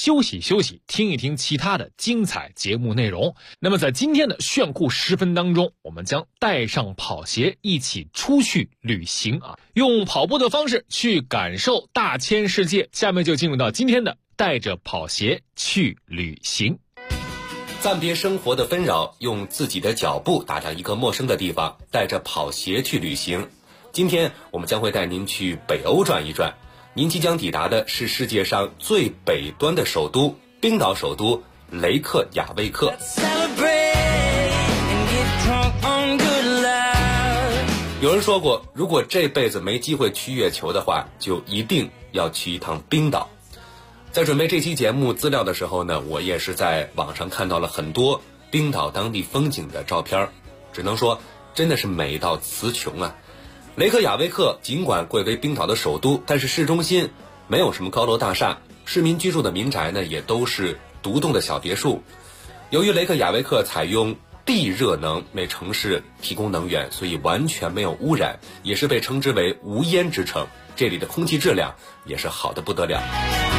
休息休息，听一听其他的精彩节目内容。那么在今天的炫酷10分当中，我们将带上跑鞋一起出去旅行啊，用跑步的方式去感受大千世界。下面就进入到今天的带着跑鞋去旅行。 暂别生活的纷扰，用自己的脚步打量一个陌生的地方，带着跑鞋去旅行。今天我们将会带您去北欧转一转，您即将抵达的是世界上最北端的首都——冰岛首都雷克雅未克。有人说过，如果这辈子没机会去月球的话，就一定要去一趟冰岛。在准备这期节目资料的时候呢，我也是在网上看到了很多冰岛当地风景的照片，只能说真的是美到词穷啊。雷克雅未克尽管贵为冰岛的首都，但是市中心没有什么高楼大厦，市民居住的民宅呢也都是独栋的小别墅。由于雷克雅未克采用地热能为城市提供能源，所以完全没有污染，也是被称之为无烟之城。这里的空气质量也是好得不得了。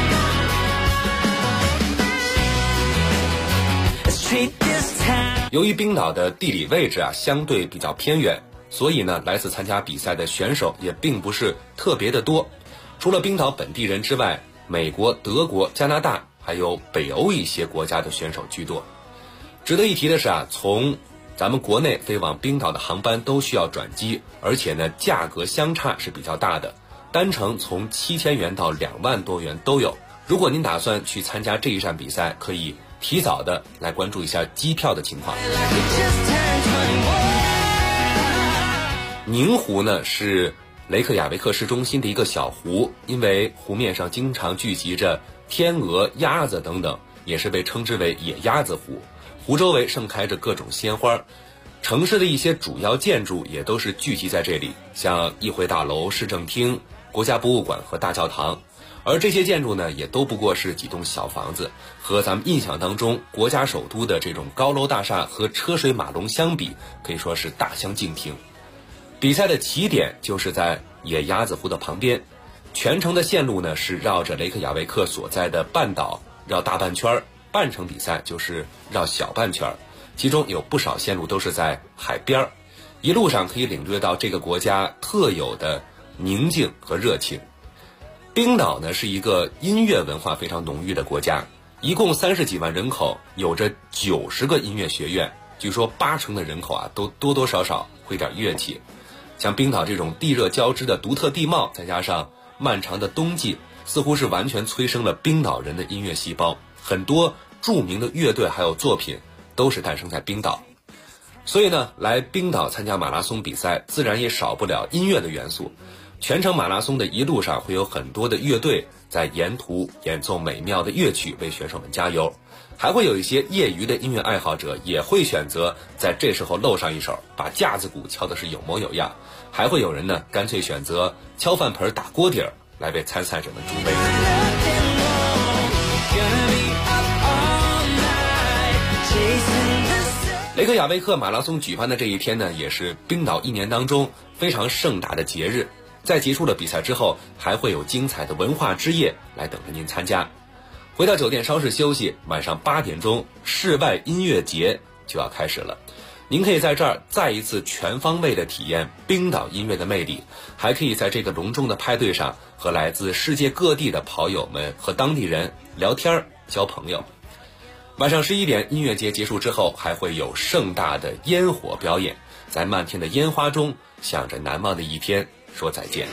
由于冰岛的地理位置相对比较偏远，所以呢来自参加比赛的选手也并不是特别的多。除了冰岛本地人之外，美国、德国、加拿大还有北欧一些国家的选手居多。值得一提的是从咱们国内飞往冰岛的航班都需要转机，而且呢价格相差是比较大的，单程从7000元到2万多元都有。如果您打算去参加这一站比赛，可以提早的来关注一下机票的情况。宁湖呢是雷克雅未克市中心的一个小湖，因为湖面上经常聚集着天鹅、鸭子等等，也是被称之为野鸭子湖。湖周围盛开着各种鲜花，城市的一些主要建筑也都是聚集在这里，像议会大楼、市政厅、国家博物馆和大教堂。而这些建筑呢，也都不过是几栋小房子，和咱们印象当中国家首都的这种高楼大厦和车水马龙相比，可以说是大相径庭。比赛的起点就是在野鸭子湖的旁边，全程的线路呢是绕着雷克雅未克所在的半岛绕大半圈，半程比赛就是绕小半圈，其中有不少线路都是在海边，一路上可以领略到这个国家特有的宁静和热情。冰岛呢是一个音乐文化非常浓郁的国家，一共30几万人口，有着90个音乐学院，据说80%的人口都多多少少会点乐器。像冰岛这种地热交织的独特地貌，再加上漫长的冬季，似乎是完全催生了冰岛人的音乐细胞，很多著名的乐队还有作品都是诞生在冰岛。所以呢，来冰岛参加马拉松比赛，自然也少不了音乐的元素。全程马拉松的一路上会有很多的乐队在沿途演奏美妙的乐曲为选手们加油，还会有一些业余的音乐爱好者也会选择在这时候露上一手，把架子鼓敲的是有模有样，还会有人呢干脆选择敲饭盆打锅底儿来为参赛者们助威。雷克雅未克马拉松举办的这一天呢，也是冰岛一年当中非常盛大的节日。在结束了比赛之后，还会有精彩的文化之夜来等着您参加。回到酒店稍事休息，晚上8点钟，室外音乐节就要开始了。您可以在这儿再一次全方位的体验冰岛音乐的魅力，还可以在这个隆重的派对上和来自世界各地的跑友们和当地人聊天交朋友。晚上11点，音乐节结束之后，还会有盛大的烟火表演，在漫天的烟花中向着难忘的一天说再见。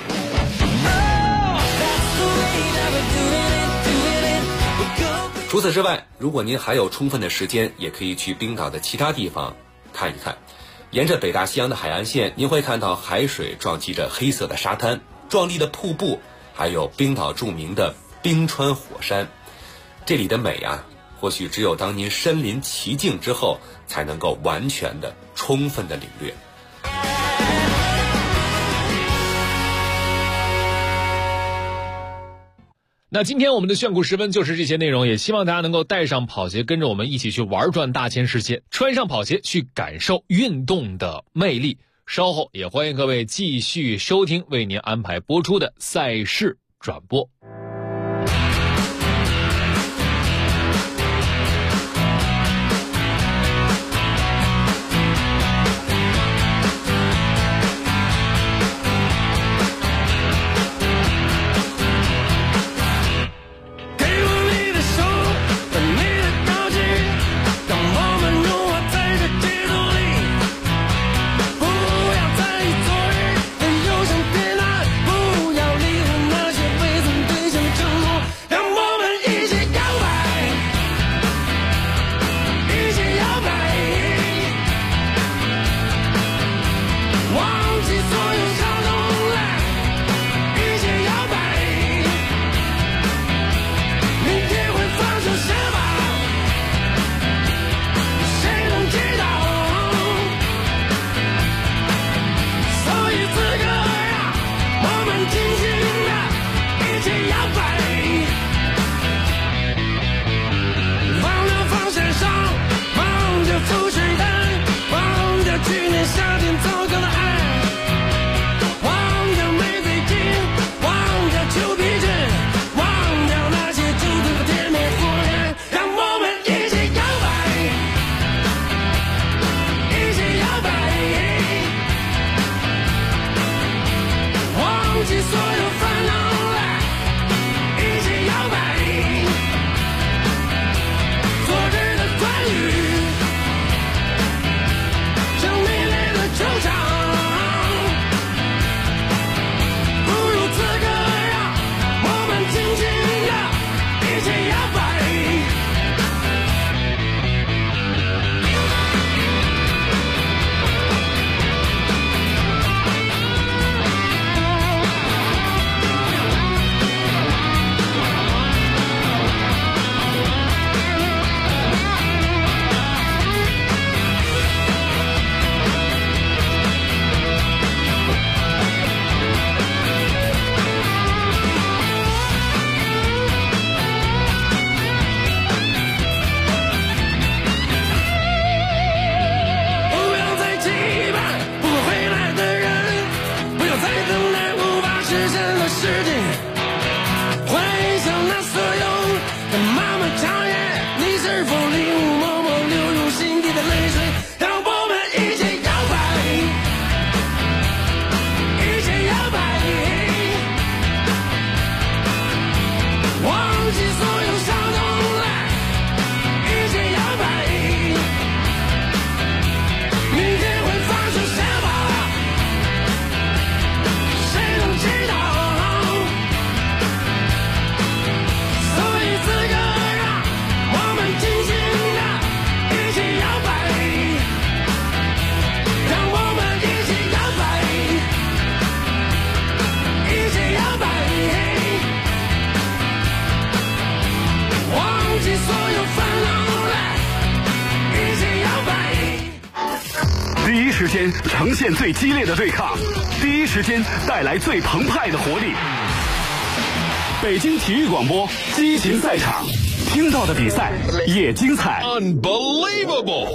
除此之外，如果您还有充分的时间，也可以去冰岛的其他地方看一看。沿着北大西洋的海岸线，您会看到海水撞击着黑色的沙滩，壮丽的瀑布，还有冰岛著名的冰川火山。这里的美或许只有当您身临其境之后，才能够完全的、充分的领略。 那今天我们的炫酷10分就是这些内容，也希望大家能够带上跑鞋，跟着我们一起去玩转大千世界，穿上跑鞋去感受运动的魅力。稍后也欢迎各位继续收听为您安排播出的赛事转播。 第一时间呈现最激烈的对抗，第一时间带来最澎湃的活力。北京体育广播激情赛场，听到的比赛也精彩。 Unbelievable！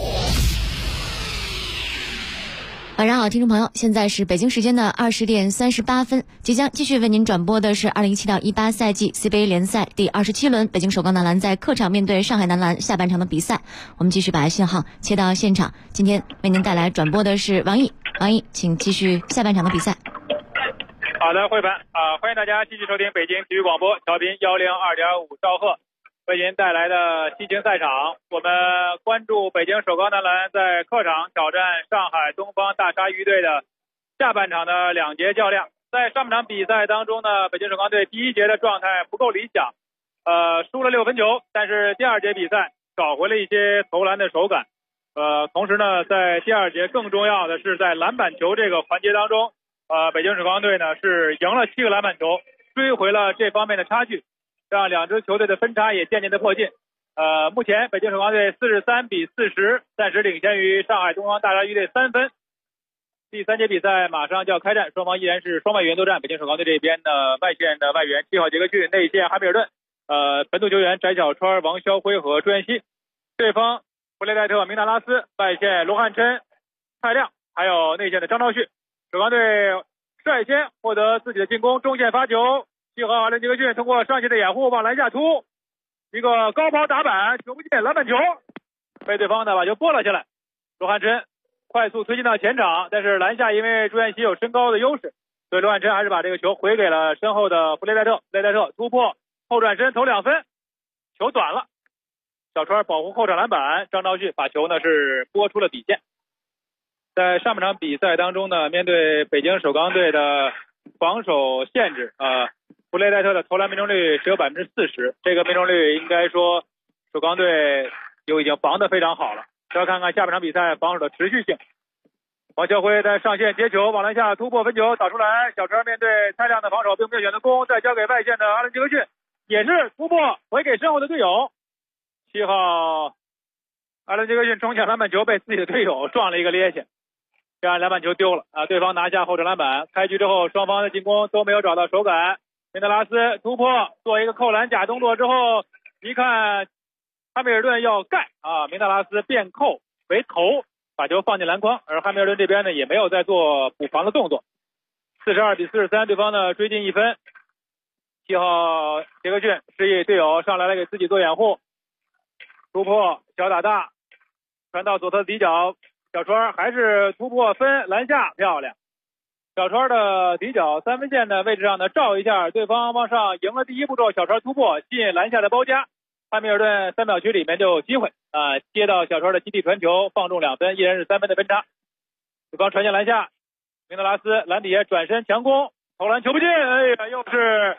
晚上好，听众朋友，现在是北京时间的20点38分，即将继续为您转播的是2017到18赛季 CBA 联赛第27轮，北京首钢男篮在客场面对上海男篮下半场的比赛。我们继续把信号切到现场，今天为您带来转播的是王毅，请继续下半场的比赛。 好的，慧凡欢迎大家继续收听北京体育广播，调频102.5兆赫，为您带来的激情赛场。我们关注北京首钢男篮在客场挑战上海东方大鲨鱼队的下半场的2节较量。在上半场比赛当中呢，北京首钢队第1节的状态不够理想，输了6分球，但是第2节比赛找回了一些投篮的手感。同时呢，在第2节更重要的是在篮板球这个环节当中，北京首钢队呢是赢了7个篮板球，追回了这方面的差距，让2支球队的分差也渐渐的迫近。目前北京首钢队43比40，暂时领先于上海东方大鲨鱼队3分。第3节比赛马上就要开战，双方依然是双外援作战。北京首钢队这边的外线的外援7号杰克逊，内线哈密尔顿，本土球员翟小川、王霄辉和朱彦曦。对方弗雷戴特、明纳拉斯，外线罗汉琛、蔡亮，还有内线的张昭旭。首钢队率先获得自己的进攻，中线发球，7号阿伦杰克逊通过上线的掩护往篮下突，一个高抛打板，球不进，篮板球被对方呢把球拨了下来。罗汉琛快速推进到前场，但是篮下因为朱彦曦有身高的优势，所以罗汉琛还是把这个球回给了身后的弗雷戴特。弗雷戴特突破后转身投2分，球短了，小川保护后场篮板，张昭旭把球呢是拨出了底线。在上半场比赛当中呢，面对北京首钢队的防守限制，弗雷戴特的投篮命中率只有 40%， 这个命中率应该说首钢队已经防得非常好了。要看看下半场比赛防守的持续性。王霄辉在上线接球往篮下突破分球打出来，小川面对蔡亮的防守并没有选择攻，再交给外线的阿伦杰克逊，也是突破回给身后的队友。7号阿伦杰克逊冲抢篮板球被自己的队友撞了一个趔趄，这样篮板球丢了对方拿下后场篮板。开局之后双方的进攻都没有找到手感，明德拉斯突破做一个扣篮假动作之后，一看哈密尔顿要盖明德拉斯变扣为投，把球放进篮筐，而哈密尔顿这边呢也没有再做补防的动作。42比43，对方呢追进1分。7号杰克逊示意队友上来了给自己做掩护，突破小打大传到左侧底角，小川还是突破分篮下，漂亮。小川的底角3分线的位置上呢照一下，对方往上赢了第1步骤，小川突破吸引篮下的包夹，哈密尔顿3秒区里面就有机会接到小川的基地传球放中2分，依然是3分的分差。对方传进篮下，明德拉斯篮底下转身强攻，投篮球不进，又是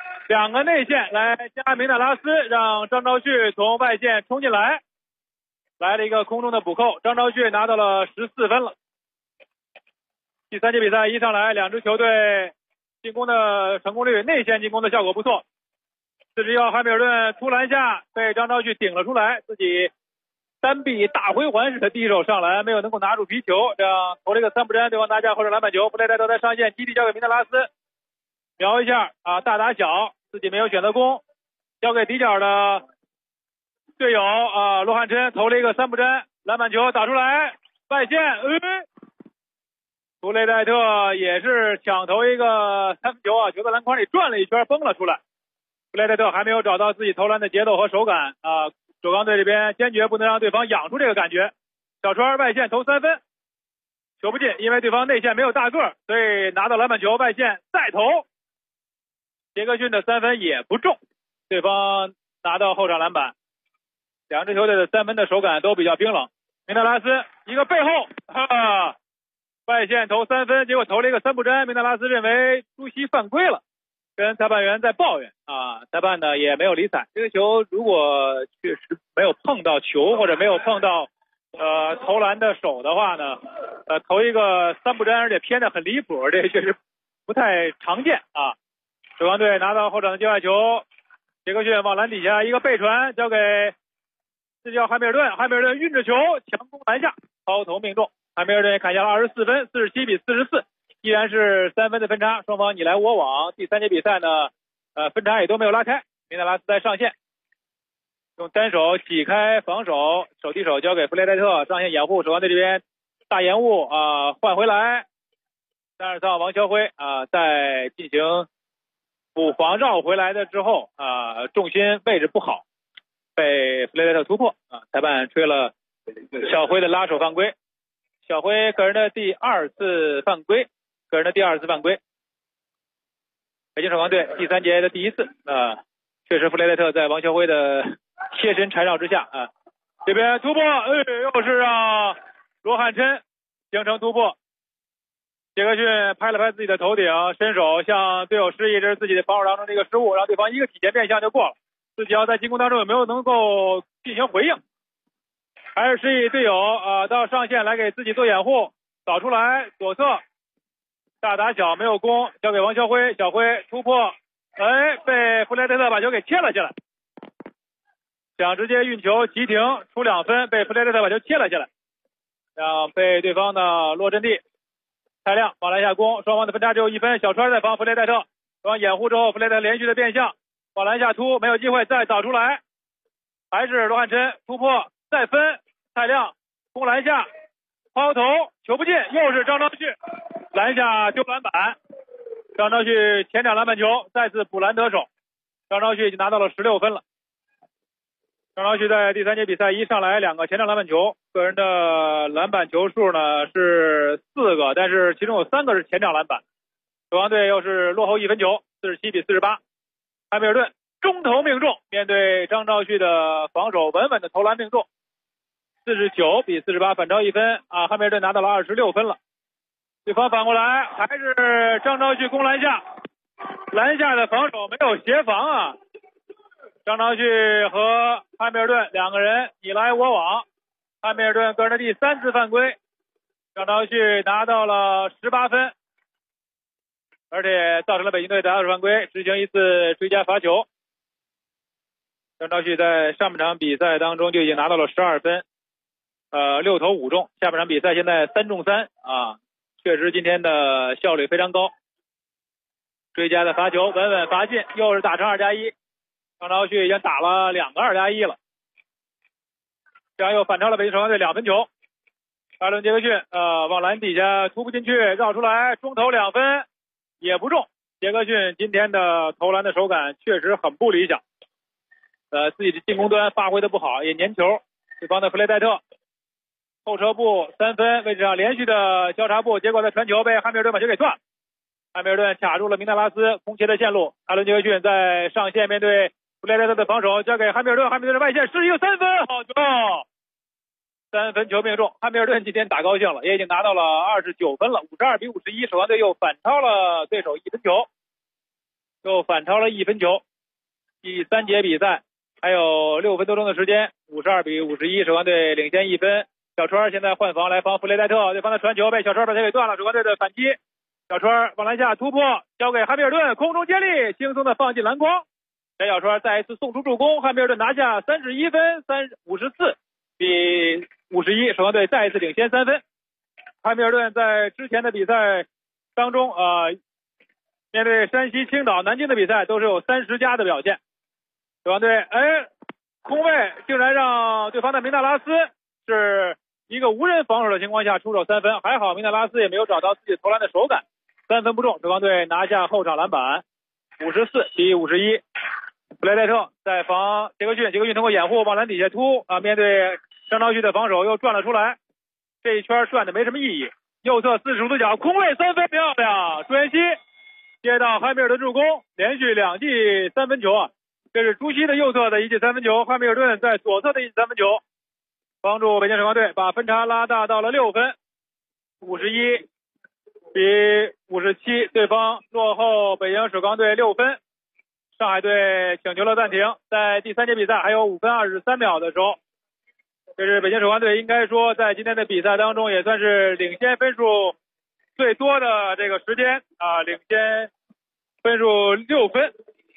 2个内线来加明德拉斯，让张昭旭从外线冲进来，来了一个空中的补扣，张昭旭拿到了14分了。第3节比赛一上来2支球队进攻的成功率，内线进攻的效果不错。41号哈密尔顿突篮下被张昭旭顶了出来，自己单臂大回环式的第一手上篮，没有能够拿住皮球，这样投了一个3不沾，对方拿下后场篮板球。弗雷戴特在上线基地交给明德拉斯，瞄一下大打小，自己没有选择攻，交给底角的队友罗汉琛投了一个3不沾，篮板球打出来外线，弗雷戴特也是抢投一个3分球球在篮筐里转了一圈崩了出来。弗雷戴特还没有找到自己投篮的节奏和手感首钢队这边坚决不能让对方养出这个感觉。小川外线投3分，球不进，因为对方内线没有大个，所以拿到篮板球外线再投，杰克逊的3分也不中，对方拿到后场篮板。2支球队的3分的手感都比较冰冷。明德拉斯一个背后外线投3分，结果投了一个3不沾，明德拉斯认为朱熹犯规了，跟裁判员在抱怨裁判呢也没有理睬。这个球如果确实没有碰到球或者没有碰到投篮的手的话呢投一个3不沾，而且偏得很离谱，这确实不太常见首钢队拿到后场的界外球， 杰克逊往篮底下一个背传交给自叫汉密尔顿，汉密尔顿运着球强攻篮下，抛投命中，汉密尔顿砍下了24分，47比44，依然是3分的分差，双方你来我往。第3节比赛呢，分差也都没有拉开。明纳拉斯在上线，用单手挤开防守，手递手交给弗雷戴特上线掩护，守望队这边大延误换回来，32号王肖辉在进行补防绕回来的之后重心位置不好，被弗雷戴特突破裁判吹了小辉的拉手犯规，小辉个人的第2次犯规，北京首钢队第3节的第1次确实弗雷戴特在王肖辉的贴身缠绕之下这边突破又是让罗汉琛形成突破，杰克逊拍了拍自己的头顶，伸手向队友示意，这是自己的防守当中的一个失误，让对方一个体前变向就过了，自己要在进攻当中有没有能够进行回应，还是示意队友到上线来给自己做掩护，扫出来左侧大打小没有攻，交给王肖辉，小辉突破被弗雷戴特把球给切了下来，想直接运球急停出2分，被弗雷戴特把球切了下来，让被对方的洛振帝太亮往篮下攻，双方的分差只有1分，小川在防弗雷戴特，对方掩护之后弗雷戴特连续的变向往篮下突，没有机会再导出来，还是罗汉琛突破再分，太亮攻篮下抛投球不进，又是张昭旭篮下丢篮板，张昭旭前场篮板球再次补篮得手，张昭旭已经拿到了16分了。张昭旭在第3节比赛一上来2个前场篮板球，个人的篮板球数呢是4个，但是其中有3个是前场篮板，守望队又是落后1分球，47比48，汉密尔顿中投命中，面对张昭旭的防守稳稳的投篮命中，49比48反超1分汉密尔顿拿到了26分了。对方反过来还是张昭旭攻篮下，篮下的防守没有协防张昭旭和汉密尔顿2个人你来我往，汉密尔顿个人的第3次犯规，张昭旭拿到了18分，而且造成了北京队打手犯规，执行1次追加罚球。张昭旭在上半场比赛当中就已经拿到了12分，6投5中，下半场比赛现在3中3确实今天的效率非常高，追加的罚球稳稳罚进，又是打成2+1，张昭旭已经打了2个2+1了，这样又反超了北京首钢队2分球。艾伦杰克逊往篮底下突不进去，绕出来中投2分也不中，杰克逊今天的投篮的手感确实很不理想，自己的进攻端发挥的不好，也粘球，对方的弗雷戴特后撤步3分位置上连续的交叉步，结果在传球被汉密尔顿把球给断，汉密尔顿卡住了明纳拉斯空切的线路，艾伦杰克逊在上线面对弗雷戴特的防守，交给汉密尔顿，汉密尔顿的外线是一个3分，好球，3分球命中，汉密尔顿今天打高兴了，也已经拿到了29分了，52比51，首钢队又反超了对手1分球，第3节比赛还有6分多钟的时间，52比51，首钢队领先1分。小川现在换防来防弗雷戴特，对方的传球被小川把球给断了，首钢队的反击，小川往篮下突破，交给汉密尔顿，空中接力轻松的放进篮筐，翟小川再一次送出助攻，汉密尔顿拿下31分54比51，首钢队再一次领先3分。汉密尔顿在之前的比赛当中面对山西青岛南京的比赛都是有30+的表现，首钢队空位竟然让对方的明纳拉斯是一个无人防守的情况下出手3分，还好明纳拉斯也没有找到自己投篮的手感，3分不中，首钢队拿下后场篮板54比51。弗雷戴特在防杰克逊，杰克逊通过掩护往篮底下突面对张昭旭的防守又转了出来，这一圈转的没什么意义，右侧45度角空位3分漂亮，朱彦曦接到汉密尔顿助攻，连续2记3分球这是朱熹的右侧的1记3分球，汉密尔顿在左侧的1记3分球，帮助北京首钢队把分差拉大到了6分，51比57，对方落后北京首钢队6分。上海队请求了暂停，在第3节比赛还有5分23秒的时候，这是北京首钢队应该说在今天的比赛当中也算是领先分数最多的这个时间领先分数6分。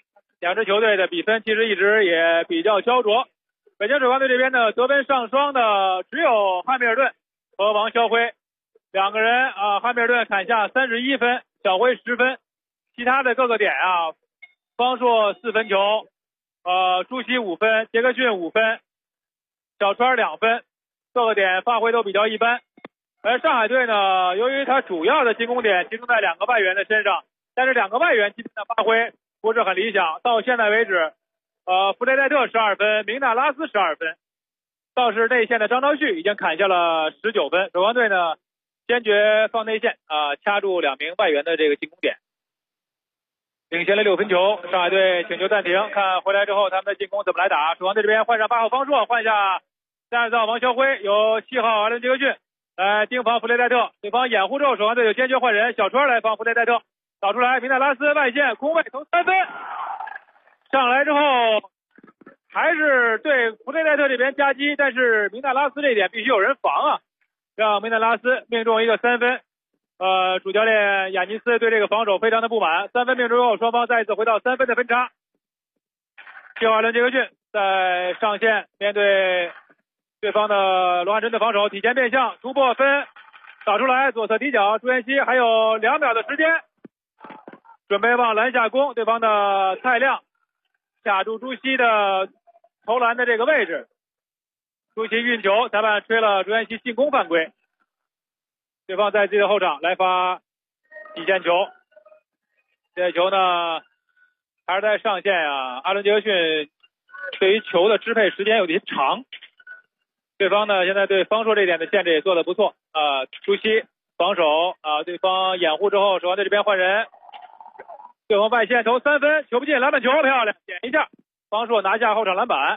两支球队的比分其实一直也比较焦灼。北京首钢队这边呢，得分上双的只有汉密尔顿和王霄辉两个人啊，汉密尔顿砍下31分，小辉10分，其他的各个点啊，方硕4分球，朱熹5分，杰克逊5分，小川2分，各个点发挥都比较一般。而上海队呢，由于他主要的进攻点集中在2个外援的身上，但是2个外援今天的发挥不是很理想。到现在为止，弗雷戴特12分，明纳拉斯12分，倒是内线的张昭旭已经砍下了19分。首钢队呢，坚决放内线掐住2名外援的这个进攻点，领先了6分球。上海队请求暂停，看回来之后他们的进攻怎么来打。首钢队这边换上8号方硕，换下30号王霄辉，有7号阿伦杰克逊来盯防弗雷戴特，对方掩护之后，首钢队就坚决换人，小川来防弗雷戴特，导出来，明纳拉斯外线空位投3分，上来之后还是对弗雷戴特这边夹击，但是明纳拉斯这点必须有人防啊，让明纳拉斯命中一个3分。主教练亚尼斯对这个防守非常的不满，3分命中后，双方再一次回到3分的分差。7号阿伦杰克逊在上线面对对方的罗汉真的防守，体前变向突破分打出来，左侧底角，朱彦曦还有2秒的时间，准备往篮下攻，对方的蔡亮卡住朱熹的投篮的这个位置，朱熹运球，裁判吹了朱彦曦进攻犯规，对方在自己的后场来发底线球，这球呢还是在上线啊，阿伦杰克逊对于球的支配时间有点长。对方呢，现在对方硕这点的限制也做得不错朱熹防守对方掩护之后，首钢队这边换人，对方外线投3分，球不进，篮板球漂亮，点一下，方硕拿下后场篮板。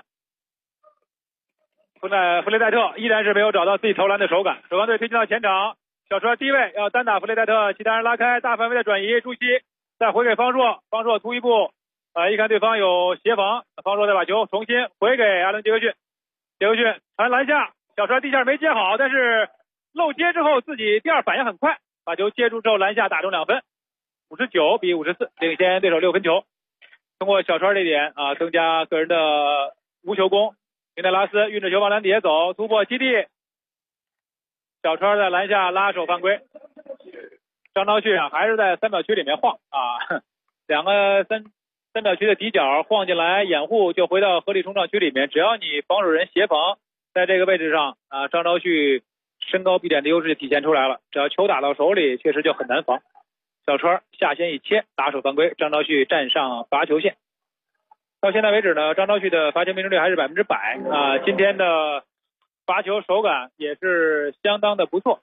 弗雷戴特依然是没有找到自己投篮的手感，首钢队推进到前场，小川低位要单打弗雷戴特，其他人拉开，大范围的转移，朱熹再回给方硕，方硕突一步一看对方有协防，方硕再把球重新回给阿伦杰克逊，杰克逊传篮下，小川地下没接好，但是漏接之后自己第二反应很快，把球接住之后篮下打中2分，59比54，领先对手6分球。通过小川这点增加个人的无球攻，明纳拉斯运着球往篮底下走，突破基地，小川在篮下拉手犯规。张昭旭还是在3秒区里面晃两个三角区的底角晃进来掩护，就回到合理冲撞区里面，只要你防守人协防在这个位置上张昭旭身高臂展的优势就体现出来了，只要球打到手里确实就很难防。小川下线一切，打手犯规，张昭旭站上罚球线。到现在为止呢，张昭旭的罚球命中率还是100%今天的罚球手感也是相当的不错。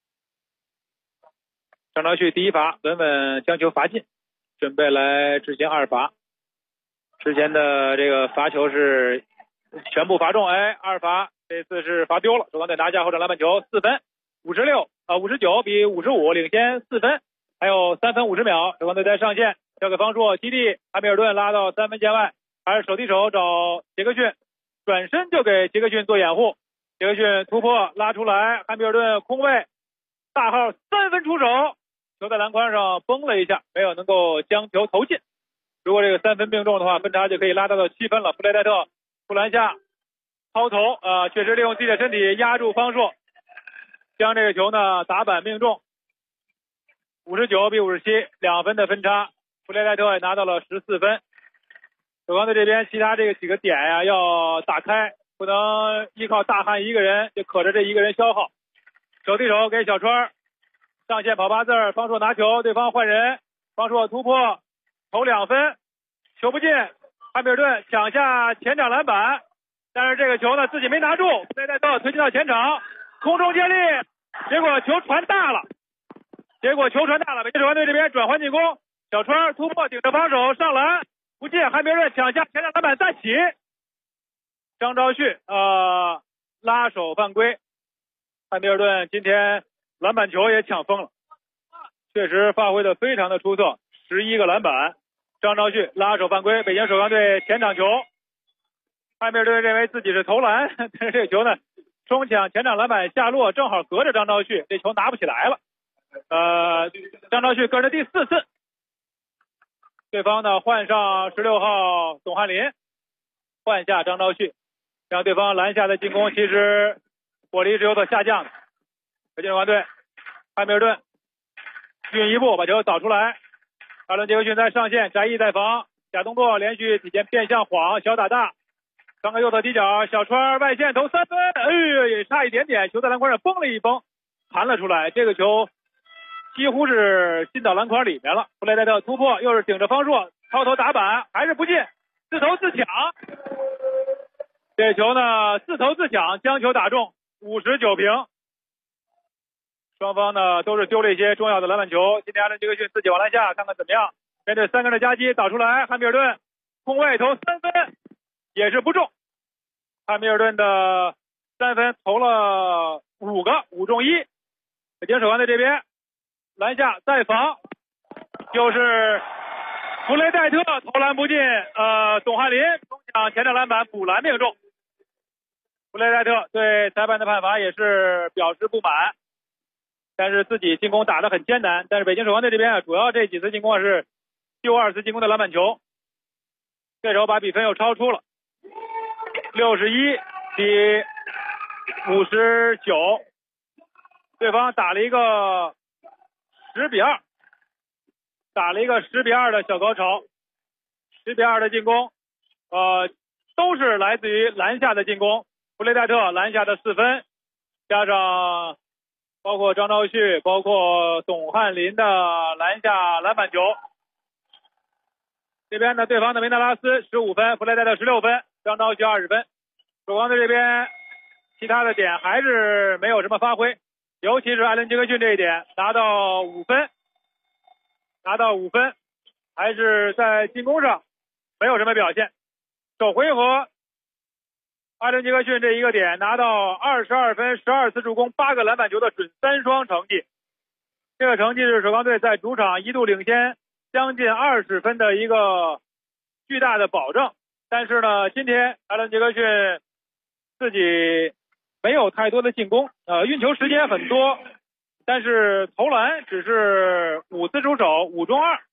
张昭旭第一罚稳稳将球罚进，准备来执行2罚。之前的这个罚球是全部罚中，2罚这次是罚丢了，首钢队拿下后场篮板球4分，59比55，领先4分，还有3分50秒，首钢队在上线，交给方硕，基地汉密尔顿拉到3分线外，还是手递手找杰克逊，转身就给杰克逊做掩护，杰克逊突破拉出来，汉密尔顿空位，大号3分出手，球在篮筐上崩了一下，没有能够将球投进。如果这个3分命中的话，分差就可以拉大到7分了。弗雷戴特出篮下抛投确实利用自己的身体压住方硕，将这个球呢打板命中，59比57，2分的分差，弗雷戴特也拿到了14分。首钢队这边其他这个几个点要打开，不能依靠大汉一个人就可着这一个人消耗。手递手给小川，上线跑8字，方硕拿球，对方换人，方硕突破投2分，球不进，汉密尔顿抢下前场篮板，但是这个球呢自己没拿住，弗雷戴特推进到前场，空中接力，结果球传大了，北京首钢队这边转换进攻，小川突破顶着防守上篮不进，汉密尔顿抢下前场篮板再起，张昭旭拉手犯规，汉密尔顿今天篮板球也抢疯了，确实发挥的非常的出色，11个篮板。张昭旭拉手犯规，北京首钢队前场球，汉密尔顿认为自己是投篮，但是这个球呢冲抢前场篮板下落，正好隔着张昭旭，这球拿不起来了。张昭旭个人的第4次对方呢换上16号董翰林，换下张昭旭，让对方篮下的进攻其实火力是有所下降的。北京首钢队汉密尔顿运一步把球扫出来，阿伦杰克逊在上线，翟毅在防，假动作连续体前变向晃，小打大，传个右侧底角，小川外线投3分，也差一点点，球在篮筐上崩了一崩，弹了出来，这个球几乎是进到篮筐里面了。弗雷戴特突破，又是顶着方硕抛投打板，还是不进，自投自抢。这球呢自投自抢，将球打中，59平。双方呢都是丢了一些重要的篮板球。今天阿伦杰克逊自己往篮下看看怎么样。面对3个人的夹击打出来，汉密尔顿空位投3分也是不中。汉密尔顿的3分投了5个，5中1。北京首钢队这边篮下再防，就是弗雷戴特投篮不进，董翰林中抢前场篮板补篮命中。弗雷戴特对裁判的判罚也是表示不满，但是自己进攻打得很艰难。但是北京首钢队这边主要这几次进攻是丢2次进攻的篮板球，这时候把比分又超出了，61比59，对方打了一个10比2，打了一个10比2的小高潮，10比2的进攻，都是来自于篮下的进攻。弗雷戴特篮下的4分，加上包括张昭旭、包括董翰林的篮下篮板球。这边呢，对方的梅纳拉斯15分，弗雷戴特16分，张昭旭20分。首钢队这边其他的点还是没有什么发挥，尤其是艾伦杰克逊这一点拿到5分，还是在进攻上没有什么表现。首回合艾伦杰克逊这一个点拿到22分，12次助攻，8个篮板球的准3双成绩，这个成绩是首钢队在主场一度领先将近20分的一个巨大的保证。但是呢，今天艾伦杰克逊自己没有太多的进攻，运球时间很多，但是投篮只是5次出手，5中2，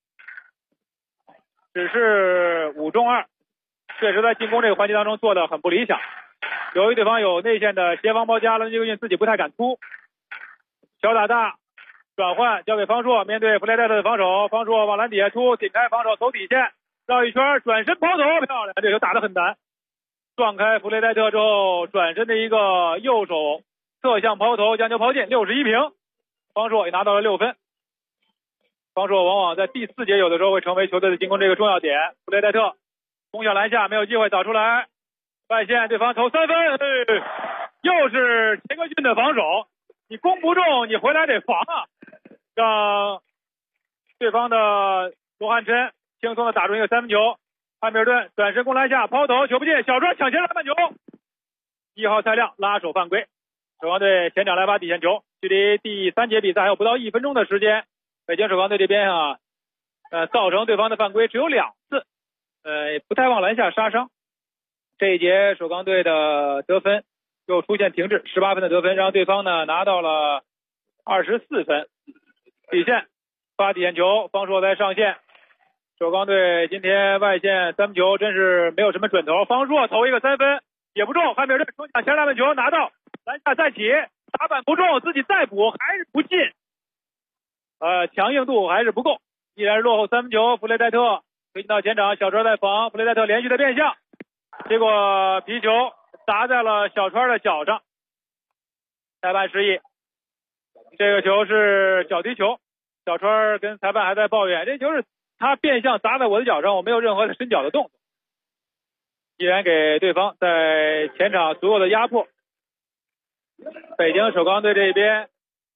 确实在进攻这个环节当中做得很不理想。由于对方有内线的协防包夹，艾伦杰克逊自己不太敢突，小打大转换交给方硕，面对弗雷戴特的防守，方硕往篮底下突，顶开防守走底线，绕一圈转身抛投，漂亮，这球打得很难。撞开弗雷戴特之后，转身的一个右手侧向抛投，将球抛进，61平。方硕也拿到了6分。方硕往往在第4节有的时候会成为球队的进攻这个重要点。弗雷戴特攻向篮下没有机会，导出来，外线对方投3分，又是杰克逊的防守，你攻不中你回来得防啊，让对方的罗汉琛轻松的打出一个3分球。汉密尔顿转身攻篮下抛投，球不进，小川抢前篮板球，1号蔡亮拉手犯规。首钢队前场来罚底线球，距离第3节比赛还有不到1分钟的时间，北京首钢队这边造成对方的犯规只有2次，不太往篮下杀伤。这一节首钢队的得分又出现停滞，18分的得分，让对方呢拿到了24分。底线发底线球，方硕在上线。首钢队今天外线3分球真是没有什么准头，方硕投一个3分也不中，汉密尔顿冲抢前篮板球拿到，篮下再起打板不中，自己再补还是不进，强硬度还是不够，依然是落后3分球。弗雷戴特推进到前场，小川在防，弗雷戴特连续的变向，结果皮球砸在了小川的脚上，裁判示意这个球是脚踢球。小川跟裁判还在抱怨，这球是他变相砸在我的脚上，我没有任何的伸脚的动作，依然给对方在前场足够的压迫。北京首钢队这边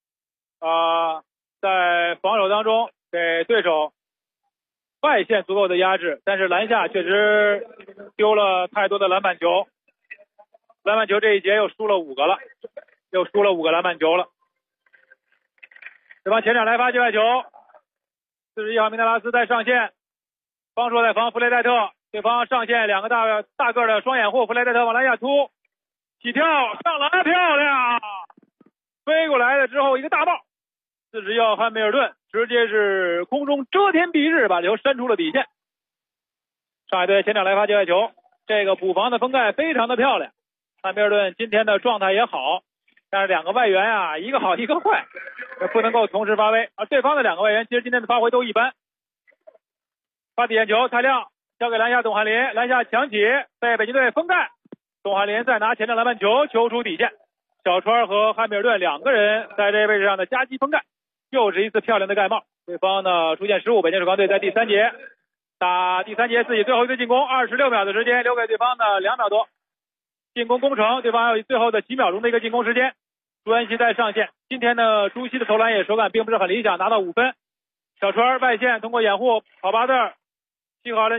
在防守当中给对手外线足够的压制，但是篮下确实丢了太多的篮板球，篮板球这一节又输了5个了，又输了5个篮板球了。对方前场来发界外球，41号米纳拉斯在上线，方硕在防弗雷戴特，对方上线2个大个的双掩护，弗雷戴特往篮下突，起跳上篮，漂亮，飞过来了之后一个大帽，41号汉密尔顿直接是空中遮天蔽日把球扇出了底线。 上海队前场来发界外球，这个补防的封盖非常的漂亮。汉密尔顿今天的状态也好，但是两个外援啊，一个好一个坏，不能够同时发挥。而对方的两个外援其实今天的发挥都一般。发底线球，蔡亮交给篮下董翰林，篮下抢起，被北京队封盖。董翰林再拿前场篮板球，球出底线。小川和汉密尔顿两个人在这位置上的夹击封盖，又是一次漂亮的盖帽。对方呢出现失误，北京首钢队在第3节打第3节自己最后一次进攻，26秒的时间留给对方的2秒多。进攻攻城，对方还有最后的几秒钟的一个进攻时间。朱彦西在上线，今天呢朱熹的投篮也手感并不是很理想，拿到5分。小川外线通过掩护跑8字，系好了